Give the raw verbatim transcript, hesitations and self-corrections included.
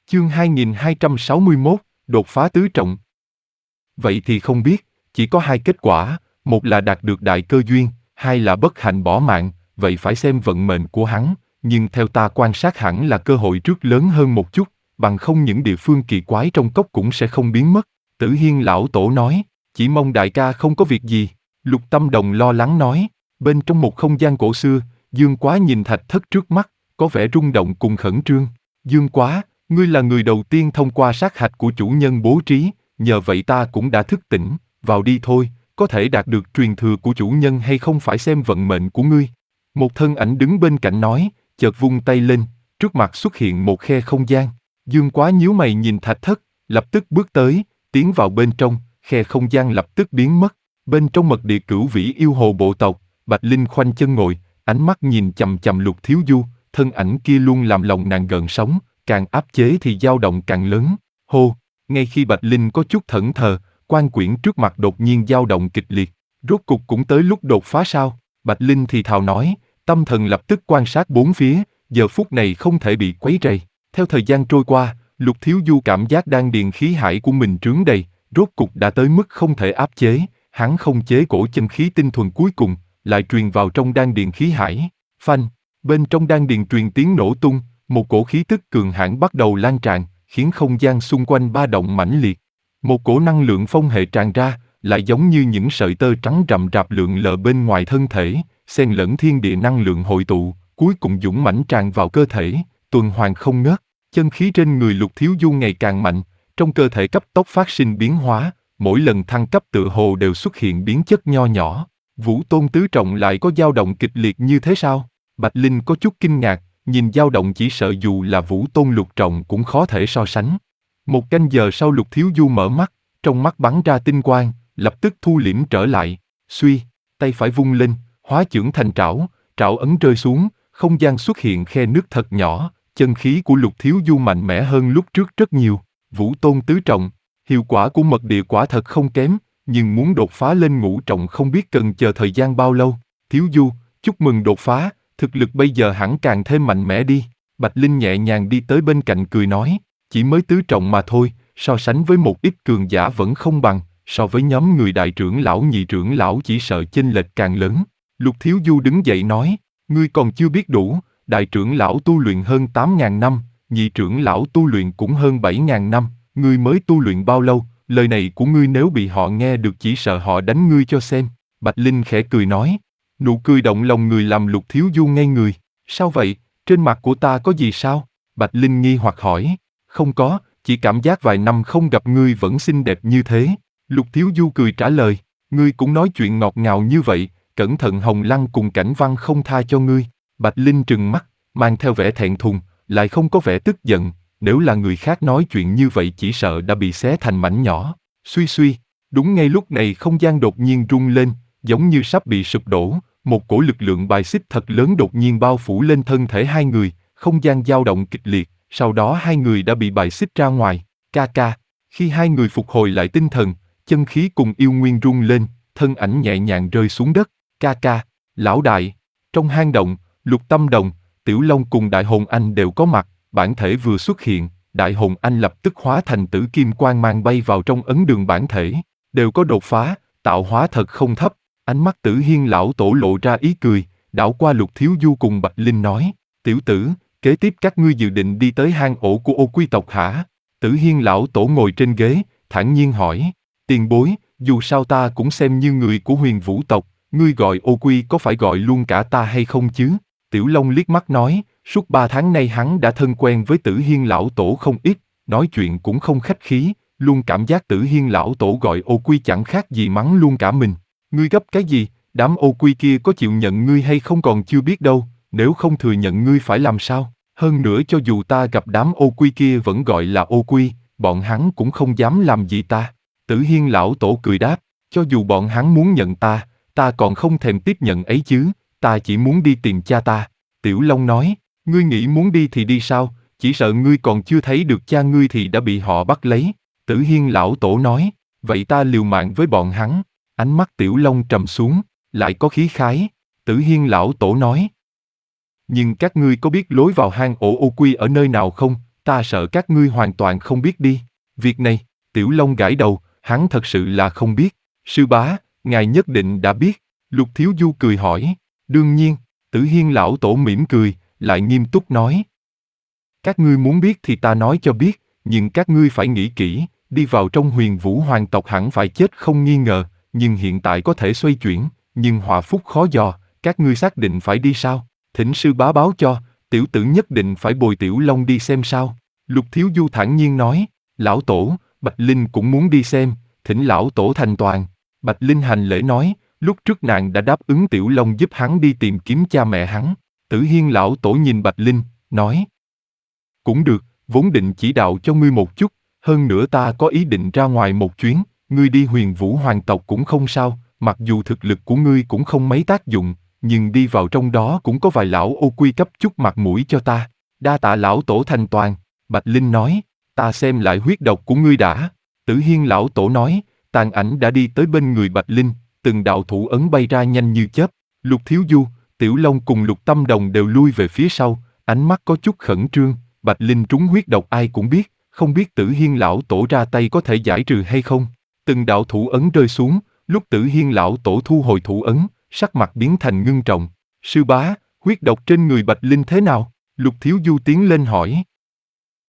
Chương hai nghìn hai trăm sáu mươi mốt, đột phá tứ trọng. Vậy thì không biết, chỉ có hai kết quả, một là đạt được đại cơ duyên, hai là bất hạnh bỏ mạng, vậy phải xem vận mệnh của hắn, nhưng theo ta quan sát hẳn là cơ hội trước lớn hơn một chút, bằng không những địa phương kỳ quái trong cốc cũng sẽ không biến mất. Tử Hiên lão tổ nói, chỉ mong đại ca không có việc gì. Lục Tâm Đồng lo lắng nói, bên trong một không gian cổ xưa, Dương Quá nhìn thạch thất trước mắt, có vẻ rung động cùng khẩn trương. Dương Quá, ngươi là người đầu tiên thông qua sát hạch của chủ nhân bố trí, nhờ vậy ta cũng đã thức tỉnh, vào đi thôi, có thể đạt được truyền thừa của chủ nhân hay không phải xem vận mệnh của ngươi. Một thân ảnh đứng bên cạnh nói, chợt vung tay lên, trước mặt xuất hiện một khe không gian. Dương Quá nhíu mày nhìn thạch thất, lập tức bước tới, tiến vào bên trong, khe không gian lập tức biến mất. Bên trong mật địa cửu vĩ yêu hồ bộ tộc, Bạch Linh khoanh chân ngồi, ánh mắt nhìn chằm chằm Lục Thiếu Du, thân ảnh kia luôn làm lòng nàng gợn sóng, càng áp chế thì dao động càng lớn. Hô, ngay khi Bạch Linh có chút thẫn thờ, quan quyển trước mặt đột nhiên dao động kịch liệt. Rốt cục cũng tới lúc đột phá sao? Bạch Linh thì thào nói, tâm thần lập tức quan sát bốn phía, giờ phút này không thể bị quấy rầy. Theo thời gian trôi qua, Lục Thiếu Du cảm giác đan điền khí hải của mình trướng đầy, rốt cục đã tới mức không thể áp chế. Hắn không chế cổ chân khí tinh thuần cuối cùng, lại truyền vào trong đan điền khí hải. Phanh, bên trong đan điền truyền tiếng nổ tung, một cổ khí tức cường hãn bắt đầu lan tràn, khiến không gian xung quanh ba động mãnh liệt. Một cổ năng lượng phong hệ tràn ra, lại giống như những sợi tơ trắng rậm rạp lượn lờ bên ngoài thân thể, xen lẫn thiên địa năng lượng hội tụ, cuối cùng dũng mãnh tràn vào cơ thể, tuần hoàn không ngớt. Chân khí trên người Lục Thiếu Du ngày càng mạnh, trong cơ thể cấp tốc phát sinh biến hóa. Mỗi lần thăng cấp tựa hồ đều xuất hiện biến chất nho nhỏ. Vũ Tôn tứ trọng lại có dao động kịch liệt như thế sao? Bạch Linh có chút kinh ngạc, nhìn dao động chỉ sợ dù là Vũ Tôn lục trọng cũng khó thể so sánh. Một canh giờ sau Lục Thiếu Du mở mắt, trong mắt bắn ra tinh quang, lập tức thu liễm trở lại. Suy, tay phải vung lên, hóa chưởng thành trảo, trảo ấn rơi xuống, không gian xuất hiện khe nước thật nhỏ, chân khí của Lục Thiếu Du mạnh mẽ hơn lúc trước rất nhiều. Vũ Tôn tứ trọng. Hiệu quả của mật địa quả thật không kém, nhưng muốn đột phá lên ngũ trọng không biết cần chờ thời gian bao lâu. Thiếu Du, chúc mừng đột phá, thực lực bây giờ hẳn càng thêm mạnh mẽ đi. Bạch Linh nhẹ nhàng đi tới bên cạnh cười nói, chỉ mới tứ trọng mà thôi, so sánh với một ít cường giả vẫn không bằng, so với nhóm người đại trưởng lão nhị trưởng lão chỉ sợ chênh lệch càng lớn. Lục Thiếu Du đứng dậy nói, ngươi còn chưa biết đủ, đại trưởng lão tu luyện hơn tám ngàn năm, nhị trưởng lão tu luyện cũng hơn bảy ngàn năm. Ngươi mới tu luyện bao lâu, lời này của ngươi nếu bị họ nghe được chỉ sợ họ đánh ngươi cho xem. Bạch Linh khẽ cười nói, nụ cười động lòng người làm Lục Thiếu Du ngây người. Sao vậy, trên mặt của ta có gì sao? Bạch Linh nghi hoặc hỏi, không có, chỉ cảm giác vài năm không gặp ngươi vẫn xinh đẹp như thế. Lục Thiếu Du cười trả lời, ngươi cũng nói chuyện ngọt ngào như vậy, cẩn thận Hồng Lăng cùng Cảnh Văn không tha cho ngươi. Bạch Linh trừng mắt, mang theo vẻ thẹn thùng, lại không có vẻ tức giận. Nếu là người khác nói chuyện như vậy chỉ sợ đã bị xé thành mảnh nhỏ. Suy suy, đúng ngay lúc này không gian đột nhiên rung lên, giống như sắp bị sụp đổ, một cổ lực lượng bài xích thật lớn đột nhiên bao phủ lên thân thể hai người, không gian dao động kịch liệt, sau đó hai người đã bị bài xích ra ngoài. Ca ca, khi hai người phục hồi lại tinh thần, chân khí cùng yêu nguyên rung lên, thân ảnh nhẹ nhàng rơi xuống đất. Ca ca, lão đại, trong hang động, Lục Tâm Đồng, Tiểu Long cùng Đại Hồn Anh đều có mặt. Bản thể vừa xuất hiện, Đại Hồn Anh lập tức hóa thành tử kim quang mang bay vào trong ấn đường bản thể, đều có đột phá, tạo hóa thật không thấp. Ánh mắt Tử Hiên lão tổ lộ ra ý cười, đảo qua Lục Thiếu Du cùng Bạch Linh nói, tiểu tử, kế tiếp các ngươi dự định đi tới hang ổ của Ô Quy tộc hả? Tử Hiên lão tổ ngồi trên ghế, thản nhiên hỏi, tiền bối, dù sao ta cũng xem như người của Huyền Vũ tộc, ngươi gọi Ô Quy có phải gọi luôn cả ta hay không chứ? Tiểu Long liếc mắt nói, suốt ba tháng nay hắn đã thân quen với Tử Hiên lão tổ không ít, nói chuyện cũng không khách khí, luôn cảm giác Tử Hiên lão tổ gọi Ô Quy chẳng khác gì mắng luôn cả mình. Ngươi gấp cái gì, đám Ô Quy kia có chịu nhận ngươi hay không còn chưa biết đâu, nếu không thừa nhận ngươi phải làm sao? Hơn nữa cho dù ta gặp đám Ô Quy kia vẫn gọi là Ô Quy, bọn hắn cũng không dám làm gì ta. Tử Hiên lão tổ cười đáp, cho dù bọn hắn muốn nhận ta, ta còn không thèm tiếp nhận ấy chứ, ta chỉ muốn đi tìm cha ta. Tiểu Long nói, ngươi nghĩ muốn đi thì đi sao, chỉ sợ ngươi còn chưa thấy được cha ngươi thì đã bị họ bắt lấy. Tử Hiên lão tổ nói, vậy ta liều mạng với bọn hắn. Ánh mắt Tiểu Long trầm xuống, lại có khí khái. Tử Hiên lão tổ nói, nhưng các ngươi có biết lối vào hang ổ Ô Quy ở nơi nào không, ta sợ các ngươi hoàn toàn không biết đi. Việc này, Tiểu Long gãi đầu, hắn thật sự là không biết. Sư bá, ngài nhất định đã biết. Lục Thiếu Du cười hỏi. Đương nhiên, Tử Hiên lão tổ mỉm cười, lại nghiêm túc nói. Các ngươi muốn biết thì ta nói cho biết, nhưng các ngươi phải nghĩ kỹ, đi vào trong Huyền Vũ hoàng tộc hẳn phải chết không nghi ngờ, nhưng hiện tại có thể xoay chuyển, nhưng họa phúc khó dò, các ngươi xác định phải đi sao? Thỉnh sư bá báo cho, tiểu tử nhất định phải bồi Tiểu Long đi xem sao. Lục Thiếu Du thản nhiên nói, lão tổ, Bạch Linh cũng muốn đi xem, thỉnh lão tổ thành toàn. Bạch Linh hành lễ nói, lúc trước nàng đã đáp ứng Tiểu Long giúp hắn đi tìm kiếm cha mẹ hắn. Tử Hiên lão tổ nhìn Bạch Linh, nói, cũng được, vốn định chỉ đạo cho ngươi một chút, hơn nữa ta có ý định ra ngoài một chuyến, ngươi đi Huyền Vũ hoàng tộc cũng không sao, mặc dù thực lực của ngươi cũng không mấy tác dụng, nhưng đi vào trong đó cũng có vài lão ô quy cấp chút mặt mũi cho ta. Đa tạ lão tổ thành toàn. Bạch Linh nói, ta xem lại huyết độc của ngươi đã. Tử Hiên lão tổ nói, tàn ảnh đã đi tới bên người Bạch Linh, từng đạo thủ ấn bay ra nhanh như chớp. Lục Thiếu Du, Tiểu Long cùng Lục Tâm Đồng đều lui về phía sau, ánh mắt có chút khẩn trương. Bạch Linh trúng huyết độc ai cũng biết, không biết Tử Hiên lão tổ ra tay có thể giải trừ hay không. Từng đạo thủ ấn rơi xuống, lúc Tử Hiên lão tổ thu hồi thủ ấn, sắc mặt biến thành ngưng trọng. Sư bá, huyết độc trên người Bạch Linh thế nào? Lục Thiếu Du tiến lên hỏi.